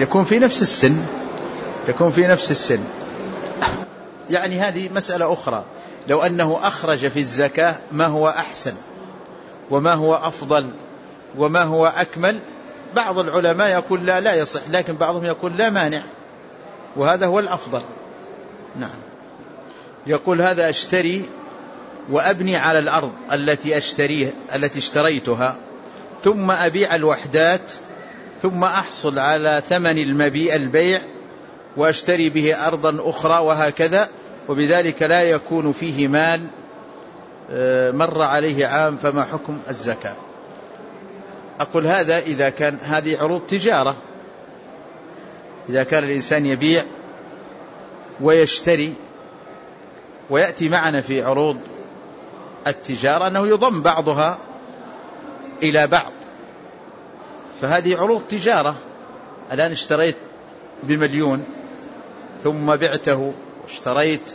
يكون في نفس السن. يعني هذه مسألة أخرى، لو أنه أخرج في الزكاة ما هو أحسن وما هو أفضل وما هو أكمل، بعض العلماء يقول لا يصح، لكن بعضهم يقول لا مانع، وهذا هو الأفضل. نعم. يقول هذا أشتري وأبني على الأرض التي اشتريتها، ثم أبيع الوحدات، ثم أحصل على ثمن البيع وأشتري به أرضا أخرى، وهكذا، وبذلك لا يكون فيه مال مر عليه عام، فما حكم الزكاة؟ أقول هذا إذا كان هذه عروض تجارة، إذا كان الإنسان يبيع ويشتري، ويأتي معنا في عروض التجارة أنه يضم بعضها إلى بعض، فهذه عروض تجارة. الآن اشتريت ب1,000,000 ثم بعته، واشتريت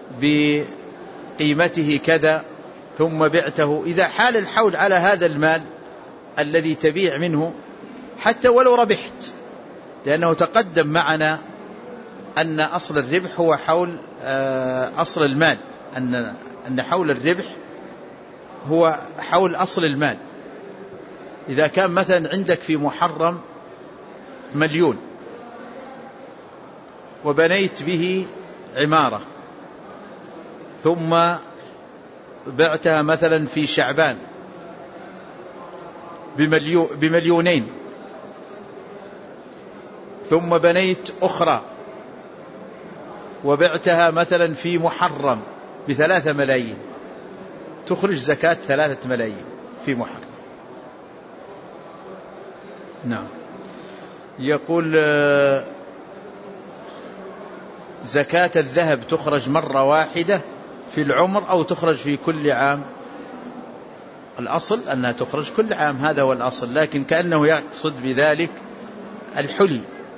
بقيمته كذا ثم بعته، إذا حال الحول على هذا المال الذي تبيع منه حتى ولو ربحت، لأنه تقدم معنا أن أصل الربح هو حول أصل المال، أن حول الربح هو حول أصل المال. إذا كان مثلا عندك في محرم 1,000,000 وبنيت به عمارة، ثم بعتها مثلا في شعبان ب2,000,000، ثم بنيت أخرى وبعتها مثلا في محرم ب3 ملايين، تخرج زكاة 3 ملايين في محرم. نعم. يقول زكاة الذهب تخرج مرة واحدة في العمر أو تخرج في كل عام؟ الأصل أنها تخرج كل عام، هذا هو الأصل، لكن كأنه يقصد بذلك الحلي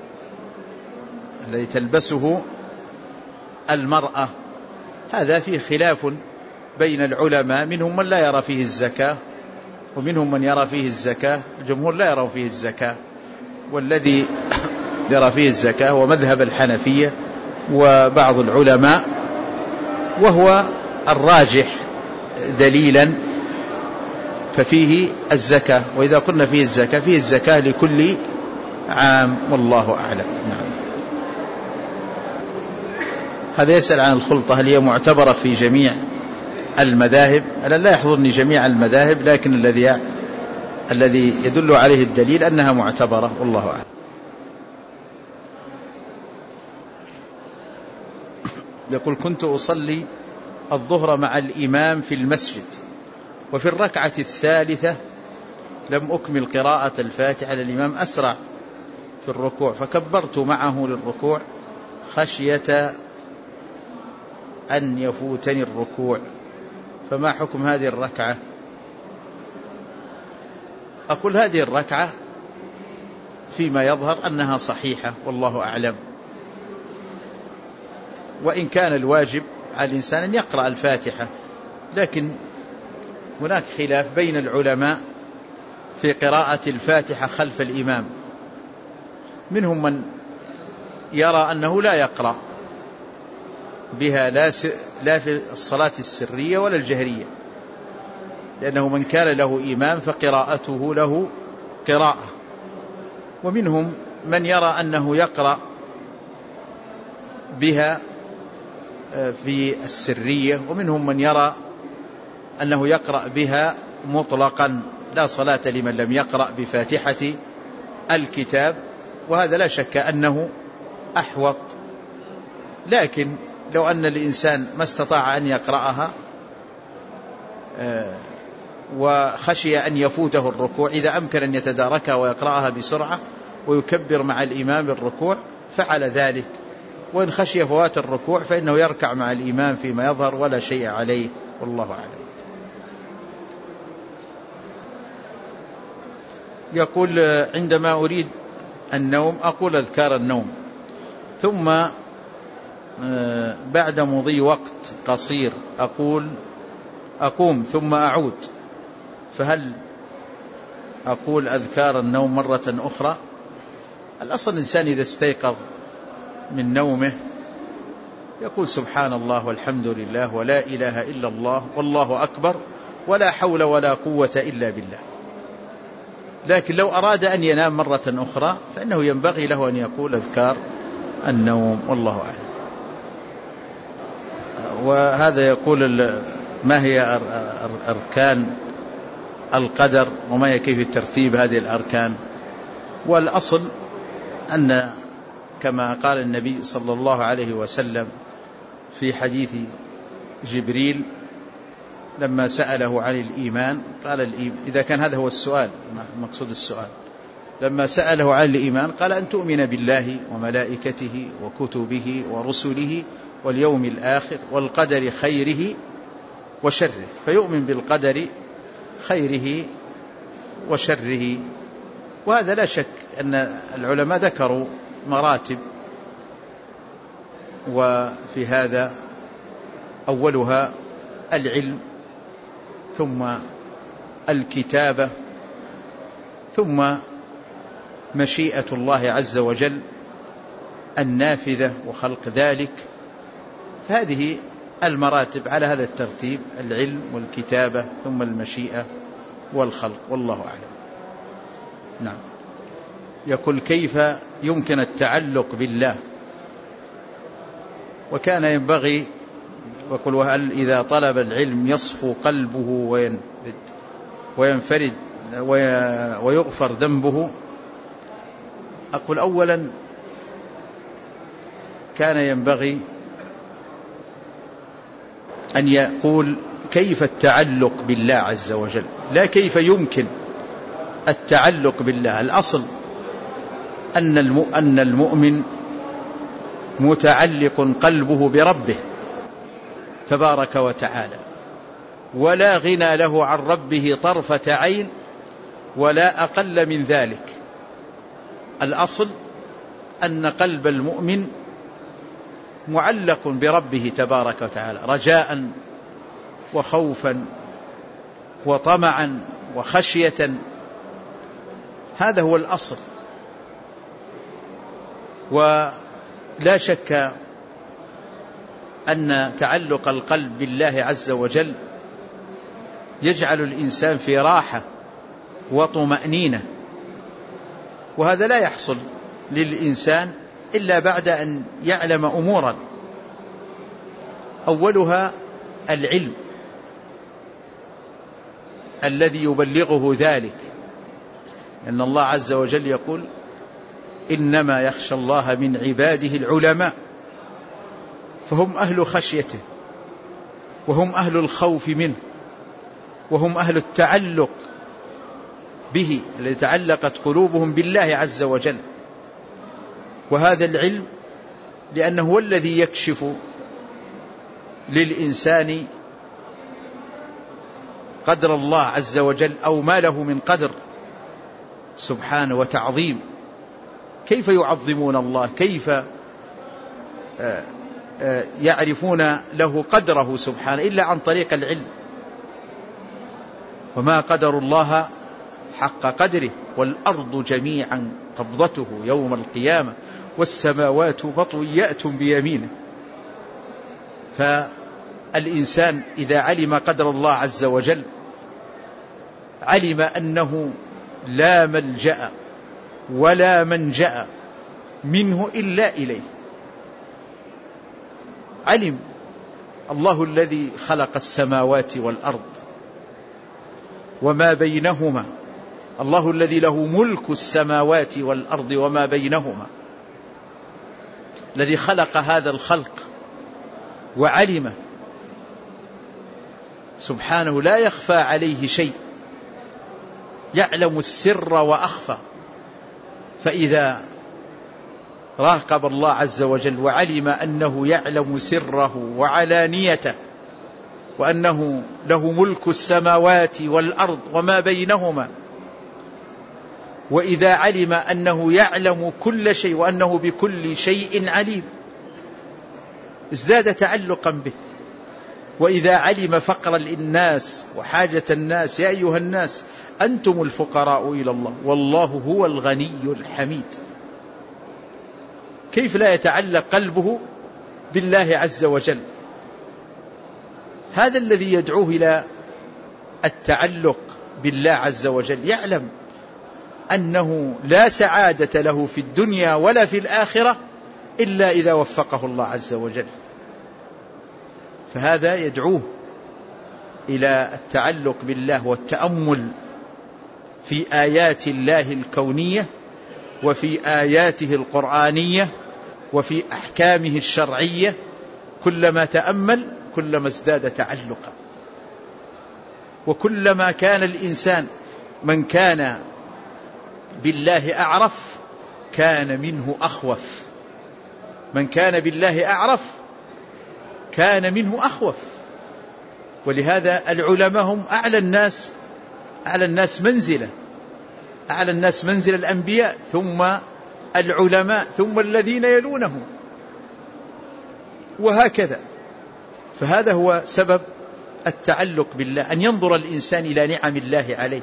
الذي تلبسه المرأة، هذا فيه خلاف بين العلماء، منهم من لا يرى فيه الزكاة ومنهم من يرى فيه الزكاة. الجمهور لا يرى فيه الزكاة، والذي يرى فيه الزكاة هو مذهب الحنفية وبعض العلماء، وهو الراجح دليلا، ففيه الزكاة. وإذا قلنا فيه الزكاة، فيه الزكاة لكل عام، والله أعلم. نعم. هذا يسأل عن الخلطة، هل هي معتبرة في جميع المذاهب؟ أنا لا يحضرني جميع المذاهب، لكن الذي يدل عليه الدليل أنها معتبرة، والله أعلم. يقول كنت أصلي الظهر مع الإمام في المسجد، وفي الركعة الثالثة لم أكمل قراءة الفاتحة، الإمام أسرع في الركوع، فكبرت معه للركوع خشية أن يفوتني الركوع، فما حكم هذه الركعة؟ أقول هذه الركعة فيما يظهر أنها صحيحة، والله أعلم، وإن كان الواجب على الإنسان أن يقرأ الفاتحة، لكن هناك خلاف بين العلماء في قراءة الفاتحة خلف الإمام، منهم من يرى أنه لا يقرأ بها لا في الصلاة السرية ولا الجهرية، لأنه من كان له إمام فقراءته له قراءة، ومنهم من يرى أنه يقرأ بها في السرية، ومنهم من يرى أنه يقرأ بها مطلقا، لا صلاة لمن لم يقرأ بفاتحة الكتاب، وهذا لا شك أنه أحوط. لكن لو أن الإنسان ما استطاع أن يقرأها وخشي أن يفوته الركوع، إذا أمكن أن يتداركها ويقرأها بسرعة ويكبر مع الإمام بالركوع فعل ذلك، وإن خشي فوات الركوع فإنه يركع مع الإمام فيما يظهر ولا شيء عليه، والله أعلم. يقول عندما أريد النوم أقول أذكار النوم، ثم بعد مضي وقت قصير أقوم ثم أعود، فهل أقول أذكار النوم مرة أخرى؟ الأصل الإنسان إذا استيقظ من نومه يقول سبحان الله والحمد لله ولا إله إلا الله والله أكبر ولا حول ولا قوة إلا بالله. لكن لو أراد أن ينام مرة أخرى فإنه ينبغي له أن يقول أذكار النوم، والله أعلم. وهذا يقول ما هي أركان القدر وما هي كيف ترتيب هذه الأركان. والأصل أن كما قال النبي صلى الله عليه وسلم في حديث جبريل لما سأله عن الإيمان قال إذا كان هذا هو السؤال مقصود السؤال، لما سأله عن الإيمان قال أن تؤمن بالله وملائكته وكتبه ورسله واليوم الآخر والقدر خيره وشره، فيؤمن بالقدر خيره وشره. وهذا لا شك أن العلماء ذكروا مراتب، وفي هذا أولها العلم، ثم الكتابة، ثم مشيئة الله عز وجل النافذة وخلق ذلك. فهذه المراتب على هذا الترتيب: العلم والكتابة ثم المشيئة والخلق، والله أعلم. نعم. يقول كيف يمكن التعلق بالله؟ وكان ينبغي، وقل وهل إذا طلب العلم يصفو قلبه وينفرد ويغفر ذنبه؟ أقول أولا كان ينبغي أن يقول كيف التعلق بالله عز وجل، لا كيف يمكن التعلق بالله. الأصل أن المؤمن متعلق قلبه بربه تبارك وتعالى، ولا غنى له عن ربه طرفة عين ولا أقل من ذلك. الأصل أن قلب المؤمن معلق بربه تبارك وتعالى رجاء وخوفا وطمعا وخشية، هذا هو الأصل. ولا شك أن تعلق القلب بالله عز وجل يجعل الإنسان في راحة وطمأنينة، وهذا لا يحصل للإنسان إلا بعد أن يعلم أمورا، أولها العلم الذي يبلغه ذلك، أن الله عز وجل يقول إنما يخشى الله من عباده العلماء، فهم أهل خشيته وهم أهل الخوف منه وهم أهل التعلق به، الذي تعلقت قلوبهم بالله عز وجل. وهذا العلم لأنه هو الذي يكشف للإنسان قدر الله عز وجل أو ما له من قدر سبحانه وتعظيم. كيف يعظمون الله؟ كيف يعرفون له قدره سبحانه إلا عن طريق العلم؟ وما قدر الله حق قدره والأرض جميعا قبضته يوم القيامة والسماوات مطويات بيمينه. فالإنسان إذا علم قدر الله عز وجل علم أنه لا ملجأ ولا منجأ منه إلا إليه. علم الله الذي خلق السماوات والأرض وما بينهما، الله الذي له ملك السماوات والأرض وما بينهما، الذي خلق هذا الخلق وعلمه سبحانه، لا يخفى عليه شيء، يعلم السر وأخفى. فإذا راقب الله عز وجل وعلم أنه يعلم سره وعلانيته وأنه له ملك السماوات والأرض وما بينهما، وإذا علم أنه يعلم كل شيء وأنه بكل شيء عليم ازداد تعلقا به. وإذا علم فقر الناس وحاجة الناس، يا أيها الناس أنتم الفقراء إلى الله والله هو الغني الحميد. كيف لا يتعلق قلبه بالله عز وجل؟ هذا الذي يدعوه إلى التعلق بالله عز وجل يعلم أنه لا سعادة له في الدنيا ولا في الآخرة إلا إذا وفقه الله عز وجل. فهذا يدعوه إلى التعلق بالله والتأمل في آيات الله الكونية وفي آياته القرآنية وفي أحكامه الشرعية. كلما تأمل كلما ازداد تعلقا، وكلما كان الإنسان من كان بالله أعرف كان منه أخوف. من كان بالله أعرف كان منه أخوف. ولهذا العلماء هم أعلى الناس منزلة، أعلى الناس منزل الأنبياء، ثم العلماء، ثم الذين يلونهم، وهكذا. فهذا هو سبب التعلق بالله، أن ينظر الإنسان إلى نعم الله عليه،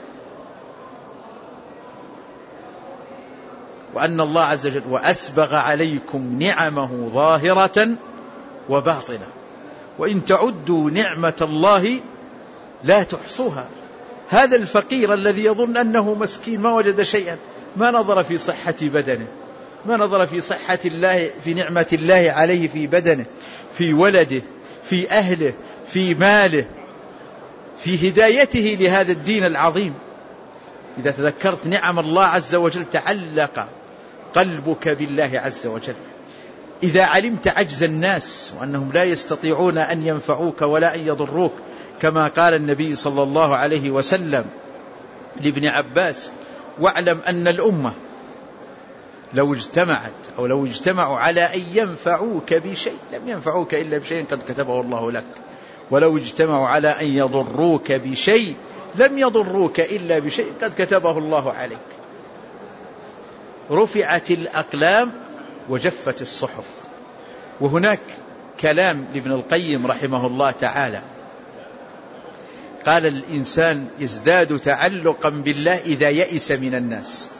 وأن الله عز وجل وأسبغ عليكم نعمه ظاهرة وباطنة وإن تعدوا نعمة الله لا تحصوها. هذا الفقير الذي يظن أنه مسكين ما وجد شيئا، ما نظر في صحة بدنه، ما نظر في صحة الله، في نعمة الله عليه في بدنه، في ولده، في أهله، في ماله، في هدايته لهذا الدين العظيم. إذا تذكرت نعم الله عز وجل تعلق قلبك بالله عز وجل. إذا علمت عجز الناس وأنهم لا يستطيعون أن ينفعوك ولا أن يضروك، كما قال النبي صلى الله عليه وسلم لابن عباس: واعلم أن الأمة لو اجتمعت أو لو اجتمعوا على أن ينفعوك بشيء لم ينفعوك إلا بشيء قد كتبه الله لك، ولو اجتمعوا على أن يضروك بشيء لم يضروك إلا بشيء قد كتبه الله عليك. رفعت الأقلام وجفت الصحف. وهناك كلام لابن القيم رحمه الله تعالى، قال: الإنسان يزداد تعلقا بالله إذا يئس من الناس.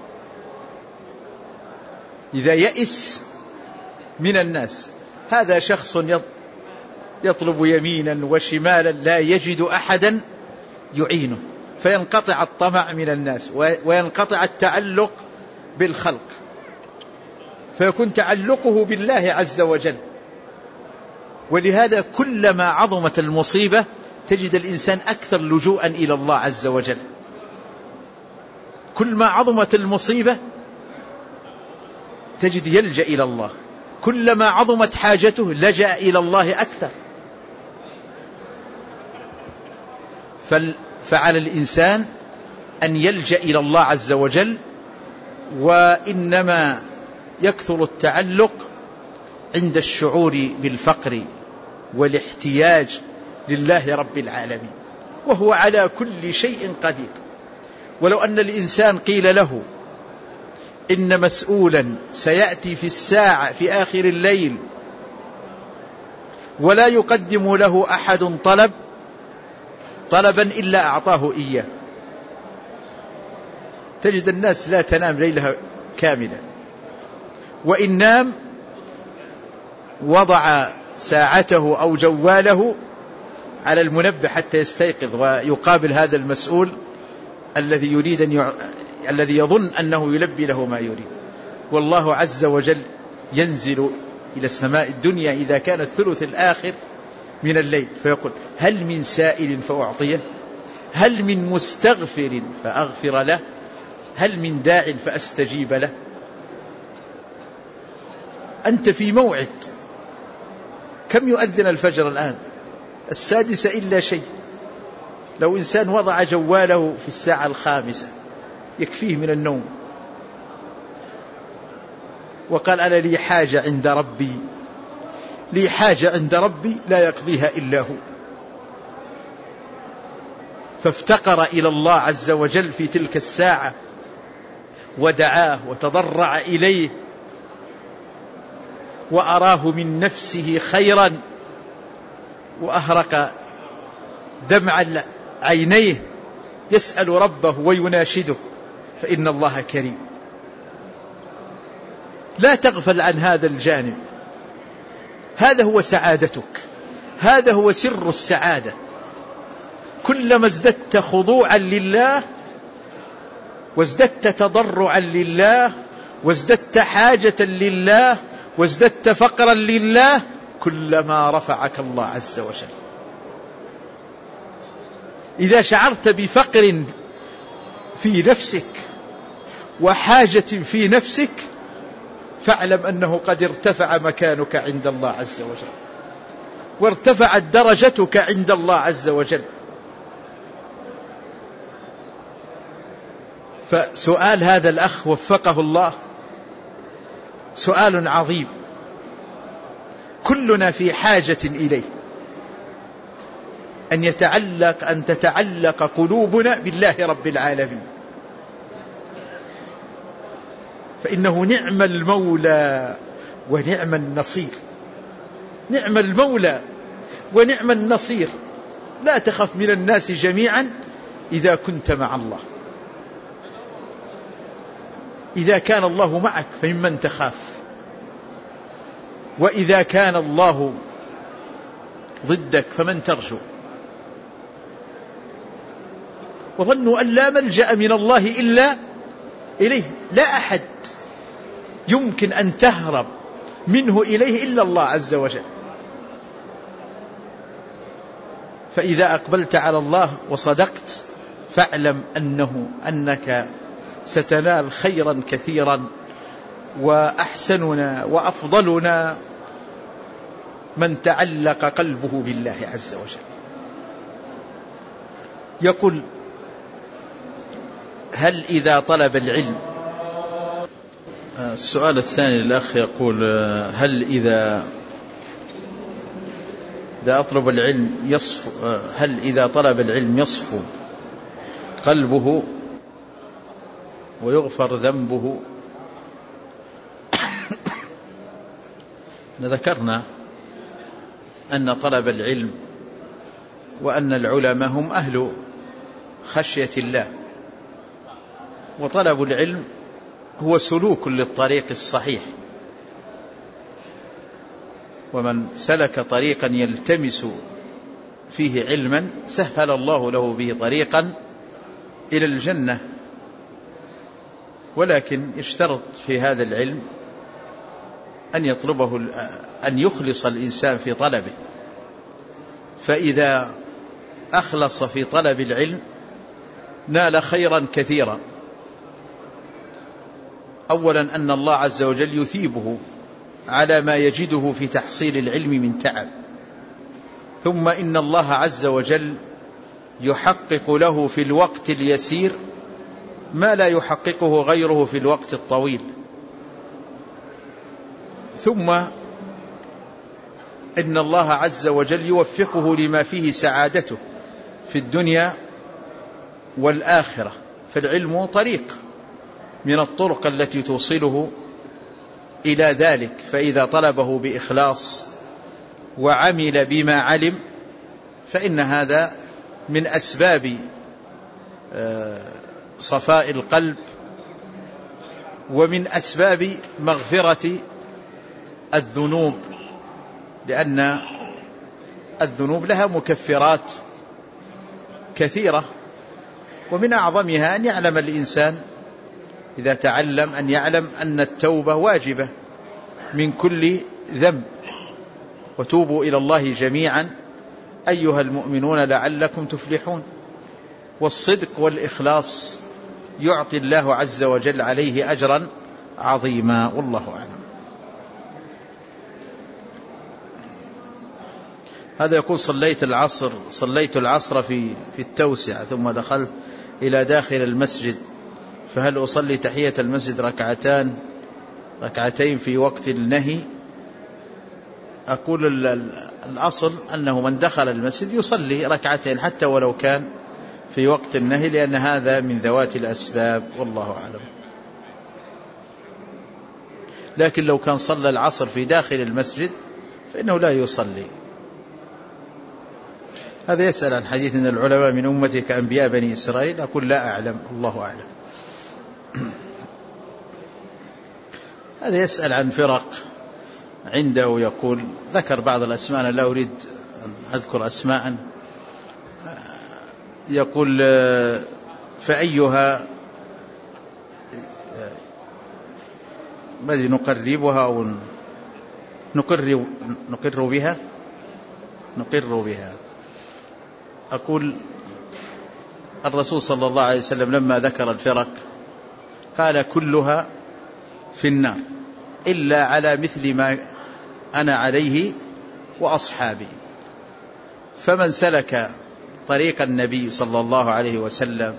إذا يئس من الناس، هذا شخص يطلب يمينا وشمالا لا يجد أحدا يعينه، فينقطع الطمع من الناس وينقطع التعلق بالخلق، فيكون تعلقه بالله عز وجل. ولهذا كلما عظمت المصيبة تجد الإنسان أكثر لجوءا إلى الله عز وجل. كلما عظمت المصيبة تجد يلجأ إلى الله، كلما عظمت حاجته لجأ إلى الله أكثر. فعلى الإنسان أن يلجأ إلى الله عز وجل، وإنما يكثر التعلق عند الشعور بالفقر والاحتياج لله رب العالمين، وهو على كل شيء قدير. ولو أن الإنسان قيل له إن مسؤولا سيأتي في الساعة في آخر الليل ولا يقدم له أحد طلبا إلا أعطاه إياه، تجد الناس لا تنام ليلها كاملة، وإن نام وضع ساعته أو جواله على المنبه حتى يستيقظ ويقابل هذا المسؤول الذي يريد الذي يظن أنه يلبي له ما يريد. والله عز وجل ينزل إلى السماء الدنيا إذا كان الثلث الآخر من الليل فيقول: هل من سائل فأعطيه؟ هل من مستغفر فأغفر له؟ هل من داع فأستجيب له؟ أنت في موعد. كم يؤذن الفجر الآن؟ 6:00 إلا شيء. لو إنسان وضع جواله في 5:00 يكفيه من النوم، وقال: أنا لي حاجة عند ربي، لي حاجة عند ربي لا يقضيها إلا هو، فافتقر إلى الله عز وجل في تلك الساعة ودعاه وتضرع إليه وأراه من نفسه خيرا، وأهرق دمع عينيه يسأل ربه ويناشده، فإن الله كريم. لا تغفل عن هذا الجانب، هذا هو سعادتك، هذا هو سر السعادة. كلما ازددت خضوعا لله وازددت تضرعا لله وازددت حاجة لله وازددت فقرا لله كلما رفعك الله عز وجل. إذا شعرت بفقر في نفسك وحاجة في نفسك فاعلم أنه قد ارتفع مكانك عند الله عز وجل وارتفعت درجتك عند الله عز وجل. فسؤال هذا الأخ وفقه الله سؤال عظيم كلنا في حاجة إليه، أن تتعلق قلوبنا بالله رب العالمين، فإنه نعم المولى ونعم النصير. نعم المولى ونعم النصير. لا تخف من الناس جميعا إذا كنت مع الله. إذا كان الله معك فممن تخاف، وإذا كان الله ضدك فمن ترجو. وظنوا أن لا ملجأ من الله إلا إليه، لا أحد يمكن أن تهرب منه إليه إلا الله عز وجل. فإذا أقبلت على الله وصدقت فاعلم أنك ستنال خيرا كثيرا. وأحسننا وأفضلنا من تعلق قلبه بالله عز وجل. يقول: هل إذا طلب العلم، السؤال الثاني للأخ يقول: هل إذا أطلب العلم هل إذا طلب العلم يصفو قلبه ويغفر ذنبه؟ ذكرنا أن طلب العلم وأن العلماء هم أهل خشية الله، وطلب العلم هو سلوك للطريق الصحيح، ومن سلك طريقا يلتمس فيه علما سهل الله له به طريقا إلى الجنة. ولكن يشترط في هذا العلم أن يخلص الإنسان في طلبه. فإذا أخلص في طلب العلم نال خيرا كثيرا. أولا أن الله عز وجل يثيبه على ما يجده في تحصيل العلم من تعب، ثم إن الله عز وجل يحقق له في الوقت اليسير ما لا يحققه غيره في الوقت الطويل، ثم إن الله عز وجل يوفقه لما فيه سعادته في الدنيا والآخرة. فالعلم طريق من الطرق التي توصله إلى ذلك، فإذا طلبه بإخلاص وعمل بما علم فإن هذا من أسباب صفاء القلب ومن أسباب مغفرة الذنوب، لأن الذنوب لها مكفرات كثيرة، ومن أعظمها أن يعلم الإنسان إذا تعلم أن يعلم أن التوبة واجبة من كل ذنب. وتوبوا إلى الله جميعا أيها المؤمنون لعلكم تفلحون. والصدق والإخلاص يعطي الله عز وجل عليه أجرا عظيما، والله أعلم. هذا يقول: صليت العصر في التوسعة ثم دخلت إلى داخل المسجد، فهل أصلي تحية المسجد ركعتين في وقت النهي؟ أقول الأصل أنه من دخل المسجد يصلي ركعتين حتى ولو كان في وقت النهي، لأن هذا من ذوات الأسباب، والله أعلم. لكن لو كان صلى العصر في داخل المسجد فإنه لا يصلي. هذا يسأل عن حديث أن العلماء من أمتي كأنبياء بني إسرائيل. أقول لا أعلم، الله أعلم. هذا يسأل عن فرق عنده، يقول ذكر بعض الأسماء، أنا لا أريد أن أذكر أسماء، يقول فأيها الذي نقربها أو نقر بها. أقول الرسول صلى الله عليه وسلم لما ذكر الفرق قال كلها في النار إلا على مثل ما أنا عليه وأصحابي. فمن سلك طريق النبي صلى الله عليه وسلم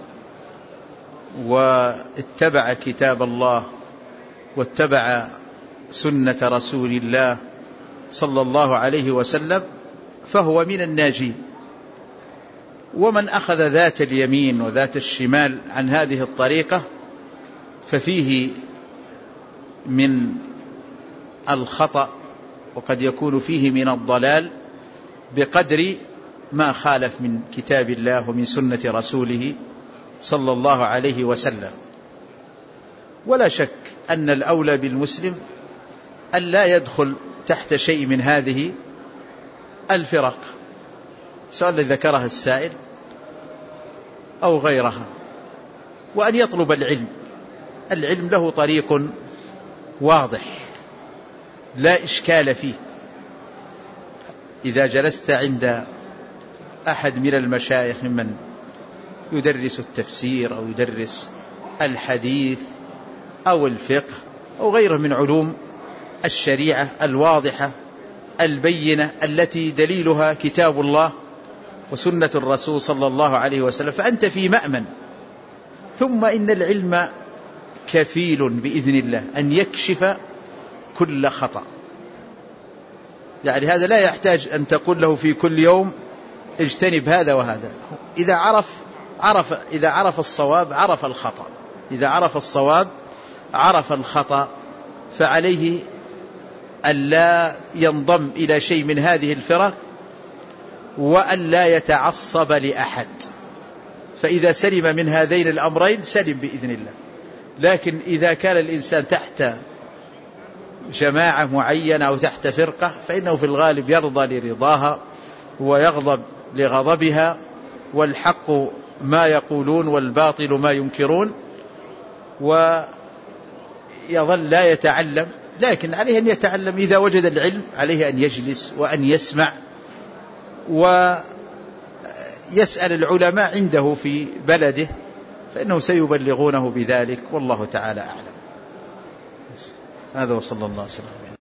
واتبع كتاب الله واتبع سنة رسول الله صلى الله عليه وسلم فهو من الناجين. ومن أخذ ذات اليمين وذات الشمال عن هذه الطريقة ففيه من الخطأ، وقد يكون فيه من الضلال بقدر ما خالف من كتاب الله ومن سنة رسوله صلى الله عليه وسلم. ولا شك أن الأولى بالمسلم أن لا يدخل تحت شيء من هذه الفرق، سواء الذي ذكرها السائل أو غيرها، وأن يطلب العلم. العلم له طريق واضح لا إشكال فيه. إذا جلست عند أحد من المشايخ ممن يدرس التفسير أو يدرس الحديث أو الفقه أو غيره من علوم الشريعة الواضحة البينة التي دليلها كتاب الله وسنة الرسول صلى الله عليه وسلم، فأنت في مأمن. ثم إن العلم كفيل بإذن الله أن يكشف كل خطأ. يعني هذا لا يحتاج أن تقول له في كل يوم اجتنب هذا وهذا. إذا عرف الصواب عرف الخطأ، إذا عرف الصواب عرف الخطأ، فعليه ألا ينضم إلى شيء من هذه الفرق وألا يتعصب لأحد. فإذا سلم من هذين الأمرين سلم بإذن الله. لكن إذا كان الإنسان تحت جماعة معينة أو تحت فرقة فإنه في الغالب يرضى لرضاها ويغضب لغضبها، والحق ما يقولون والباطل ما ينكرون، ويظل لا يتعلم. لكن عليه أن يتعلم. إذا وجد العلم عليه أن يجلس وأن يسمع ويسأل العلماء عنده في بلده، فإنه سيبلغونه بذلك، والله تعالى أعلم. هذا وصلى الله وسلم.